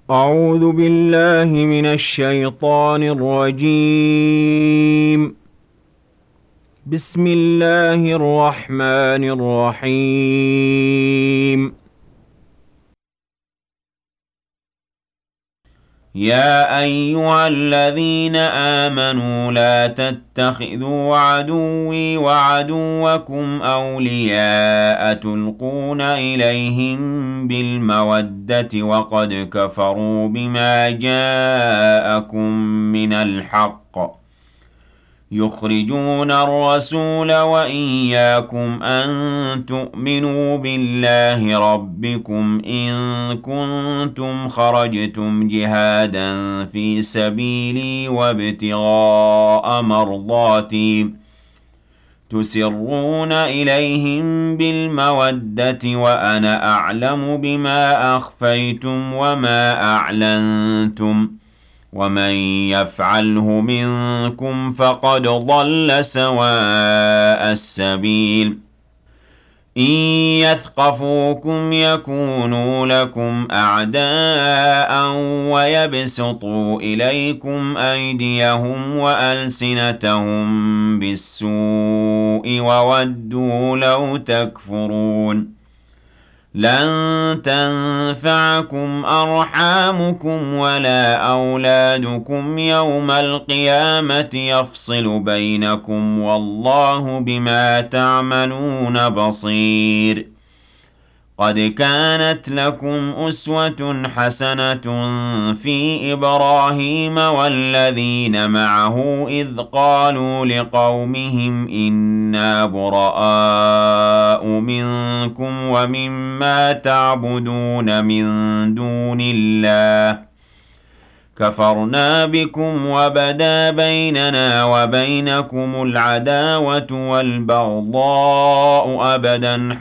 أعوذ بالله من الشيطان الرجيم. بسم الله الرحمن الرحيم. يا أيها الذين آمنوا لا تتخذوا عدوي وعدوكم أولياء تلقون إليهم بالمودة وقد كفروا بما جاءكم من الحق يخرجون الرسول وإياكم أن تؤمنوا بالله ربكم إن كنتم خرجتم جهادا في سبيلي وابتغاء مرضاتي تسرون إليهم بالمودة وأنا أعلم بما أخفيتم وما أعلنتم ومن يفعله منكم فقد ضل سواء السبيل إن يثقفوكم يكونوا لكم أعداء ويبسطوا إليكم أيديهم وألسنتهم بالسوء وودوا لو تكفرون لن تنفعكم أرحامكم ولا أولادكم يوم القيامة يفصل بينكم والله بما تعملون بصير قد كانت لكم أسوة حسنة في إبراهيم والذين معه إذ قالوا لقومهم إنا براء منكم ومما تعبدون من دون الله كفرنا بكم وبدا بيننا وبينكم العداوة والبغضاء أبدا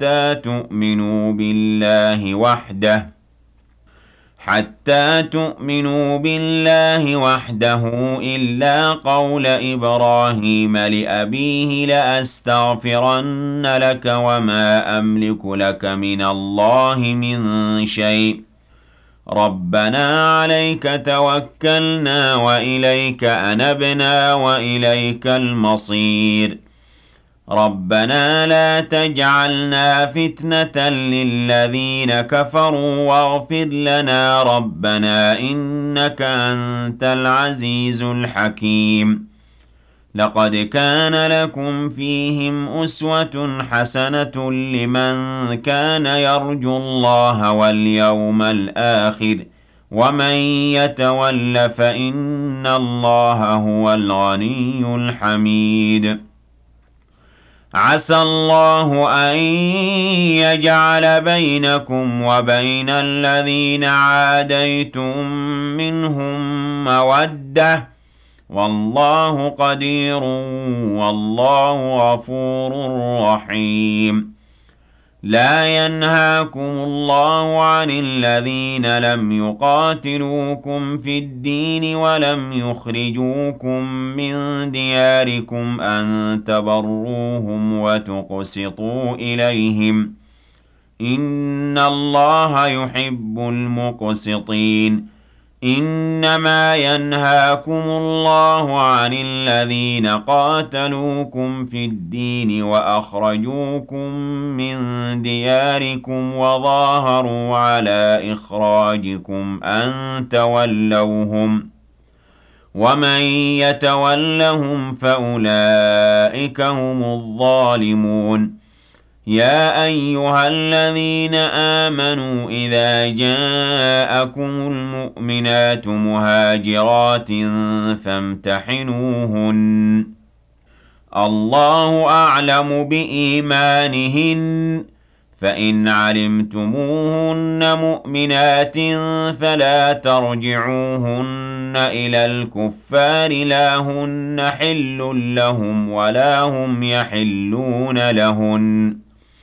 حتى تؤمنوا بالله وحده إلا قول إبراهيم لأبيه لأستغفرن لك وما أملك لك من الله من شيء ربنا عليك توكلنا وإليك أنبنا وإليك المصير ربنا لا تجعلنا فتنة للذين كفروا واغفر لنا ربنا إنك أنت العزيز الحكيم لقد كان لكم فيهم أسوة حسنة لمن كان يرجو الله واليوم الآخر ومن يتول فإن الله هو الغني الحميد عسى الله أن يجعل بينكم وبين الذين عاديتم منهم مودة والله قدير والله غفور رحيم لا ينهاكم الله عن الذين لم يقاتلوكم في الدين ولم يخرجوكم من دياركم أن تبروهم وتقسطوا إليهم إن الله يحب المقسطين إنما ينهاكم الله عن الذين قاتلوكم في الدين وأخرجوكم من دياركم وظاهروا على إخراجكم أن تولوهم ومن يتولهم فأولئك هم الظالمون يا أيها الذين آمنوا إذا جاءكم المؤمنات مهاجرات فامتحنوهن الله أعلم بإيمانهن فإن علمتموهن مؤمنات فلا ترجعوهن إلى الكفار لا هن حل لهم ولا هم يحلون لهن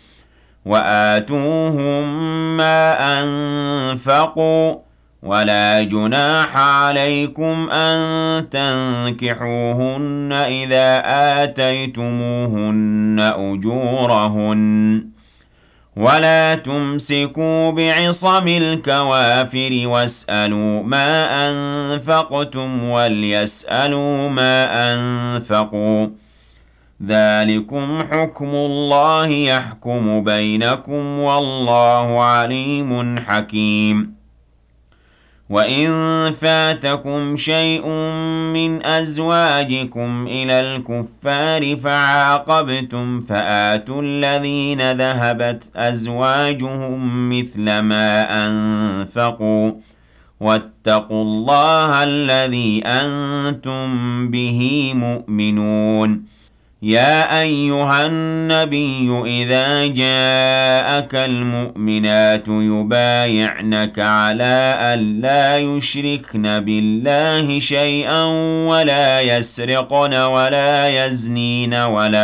وآتوهم ما أنفقوا ولا جناح عليكم أن تنكحوهن إذا آتيتموهن أجورهن ولا تمسكوا بعصم الكوافر واسألوا ما أنفقتم وليسألوا ما أنفقوا ذلكم حكم الله يحكم بينكم والله عليم حكيم وإن فاتكم شيء من أزواجكم إلى الكفار فعاقبتم فآتوا الذين ذهبت أزواجهم مثل ما أنفقوا واتقوا الله الذي أنتم به مؤمنون يا أيها النبي إذا جاءك المؤمنات يبايعنك على أن لا يشركن بالله شيئا ولا يسرقن ولا يزنين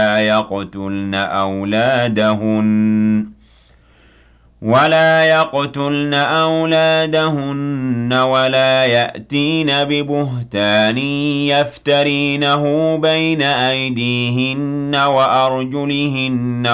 ولا يقتلن أولادهن ولا يأتين ببهتان يفترينه بين أيديهن وأرجلهن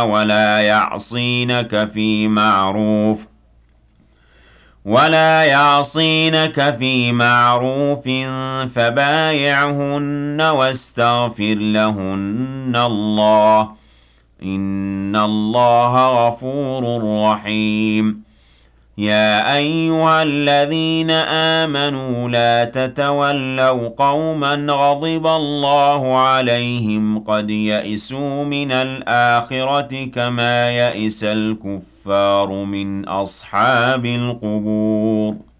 ولا يعصينك في معروف فبايعهن واستغفر لهن الله إن الله غفور رحيم يا أيها الذين آمنوا لا تتولوا قوما غضب الله عليهم قد يئسوا من الآخرة كما يئس الكفار من أصحاب القبور